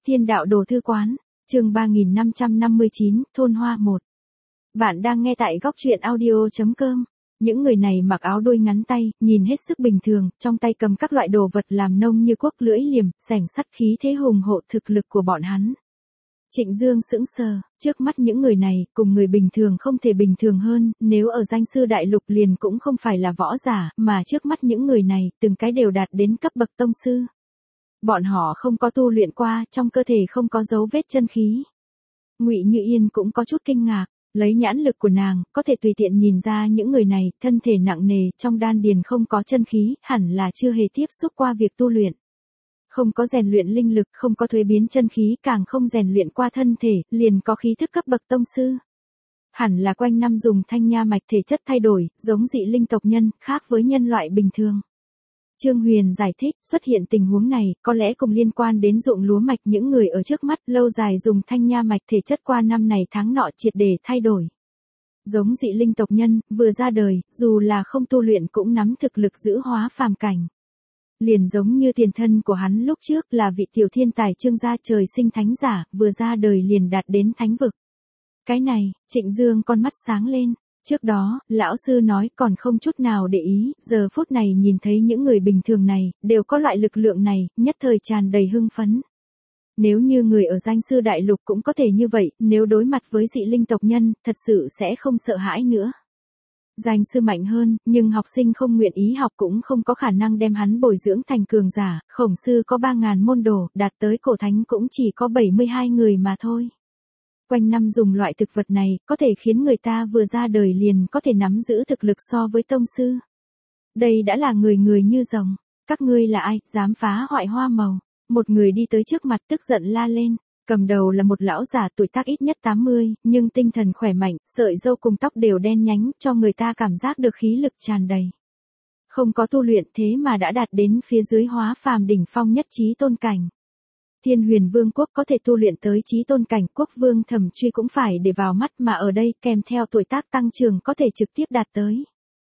Thiên đạo đồ thư quán, chương 3559, thôn hoa 1. Bạn đang nghe tại góc truyện audio.com. Những người này mặc áo đôi ngắn tay, nhìn hết sức bình thường, trong tay cầm các loại đồ vật làm nông như cuốc lưỡi liềm, sẻng sắt khí thế hùng hộ thực lực của bọn hắn. Trịnh Dương sững sờ, trước mắt những người này, cùng người bình thường không thể bình thường hơn, nếu ở danh sư đại lục liền cũng không phải là võ giả, mà trước mắt những người này, từng cái đều đạt đến cấp bậc tông sư. Bọn họ không có tu luyện qua, trong cơ thể không có dấu vết chân khí. Ngụy Như Yên cũng có chút kinh ngạc, lấy nhãn lực của nàng, có thể tùy tiện nhìn ra những người này, thân thể nặng nề, trong đan điền không có chân khí, hẳn là chưa hề tiếp xúc qua việc tu luyện. Không có rèn luyện linh lực, không có thuế biến chân khí, càng không rèn luyện qua thân thể, liền có khí thức cấp bậc tông sư. Hẳn là quanh năm dùng thanh nha mạch thể chất thay đổi, giống dị linh tộc nhân, khác với nhân loại bình thường. Trương Huyền giải thích, xuất hiện tình huống này, có lẽ cùng liên quan đến ruộng lúa mạch những người ở trước mắt, lâu dài dùng thanh nha mạch thể chất qua năm này tháng nọ triệt để thay đổi. Giống dị linh tộc nhân, vừa ra đời, dù là không tu luyện cũng nắm thực lực giữ hóa phàm cảnh. Liền giống như tiền thân của hắn lúc trước là vị tiểu thiên tài Trương gia trời sinh thánh giả, vừa ra đời liền đạt đến thánh vực. Cái này, Trịnh Dương con mắt sáng lên. Trước đó, lão sư nói còn không chút nào để ý, giờ phút này nhìn thấy những người bình thường này, đều có loại lực lượng này, nhất thời tràn đầy hưng phấn. Nếu như người ở danh sư đại lục cũng có thể như vậy, nếu đối mặt với dị linh tộc nhân, thật sự sẽ không sợ hãi nữa. Danh sư mạnh hơn, nhưng học sinh không nguyện ý học cũng không có khả năng đem hắn bồi dưỡng thành cường giả, Khổng sư có 3.000 môn đồ, đạt tới cổ thánh cũng chỉ có 72 người mà thôi. Quanh năm dùng loại thực vật này, có thể khiến người ta vừa ra đời liền có thể nắm giữ thực lực so với tông sư. Đây đã là người người như rồng. Các ngươi là ai, dám phá hoại hoa màu? Một người đi tới trước mặt tức giận la lên. Cầm đầu là một lão giả tuổi tác ít nhất 80, nhưng tinh thần khỏe mạnh, sợi râu cùng tóc đều đen nhánh, cho người ta cảm giác được khí lực tràn đầy. Không có tu luyện thế mà đã đạt đến phía dưới hóa phàm đỉnh phong nhất chí tôn cảnh. Thiên Huyền Vương quốc có thể tu luyện tới chí tôn cảnh, quốc vương Thẩm Truy cũng phải để vào mắt, mà ở đây kèm theo tuổi tác tăng trưởng có thể trực tiếp đạt tới.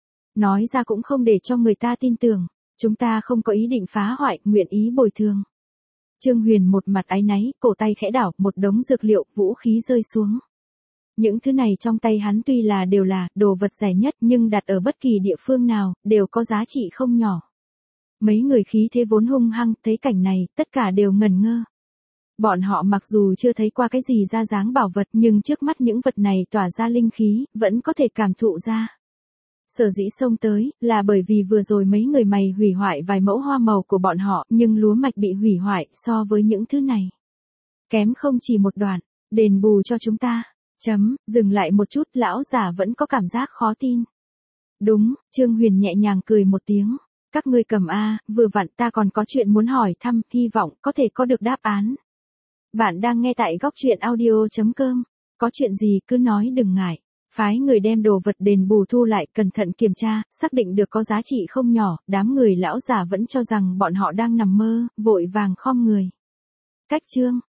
Nói ra cũng không để cho người ta tin tưởng, chúng ta không có ý định phá hoại, nguyện ý bồi thường. Trương Huyền một mặt áy náy, cổ tay khẽ đảo, một đống dược liệu, vũ khí rơi xuống. Những thứ này trong tay hắn tuy là đều là đồ vật rẻ nhất, nhưng đặt ở bất kỳ địa phương nào, đều có giá trị không nhỏ. Mấy người khí thế vốn hung hăng, thấy cảnh này, tất cả đều ngẩn ngơ. Bọn họ mặc dù chưa thấy qua cái gì ra dáng bảo vật, nhưng trước mắt những vật này tỏa ra linh khí, vẫn có thể cảm thụ ra. Sở dĩ xông tới, là bởi vì vừa rồi mấy người mày hủy hoại vài mẫu hoa màu của bọn họ, nhưng lúa mạch bị hủy hoại, so với những thứ này. Kém không chỉ một đoạn, đền bù cho chúng ta. Dừng lại một chút, lão giả vẫn có cảm giác khó tin. Đúng, Trương Huyền nhẹ nhàng cười một tiếng. Các ngươi cầm a, vừa vặn ta còn có chuyện muốn hỏi thăm, hy vọng có thể có được đáp án. Bạn đang nghe tại góc truyện audio.com. Có chuyện gì cứ nói đừng ngại. Phái người đem đồ vật đền bù thu lại, cẩn thận kiểm tra, xác định được có giá trị không nhỏ, đám người lão giả vẫn cho rằng bọn họ đang nằm mơ, vội vàng khom người. Cách chương,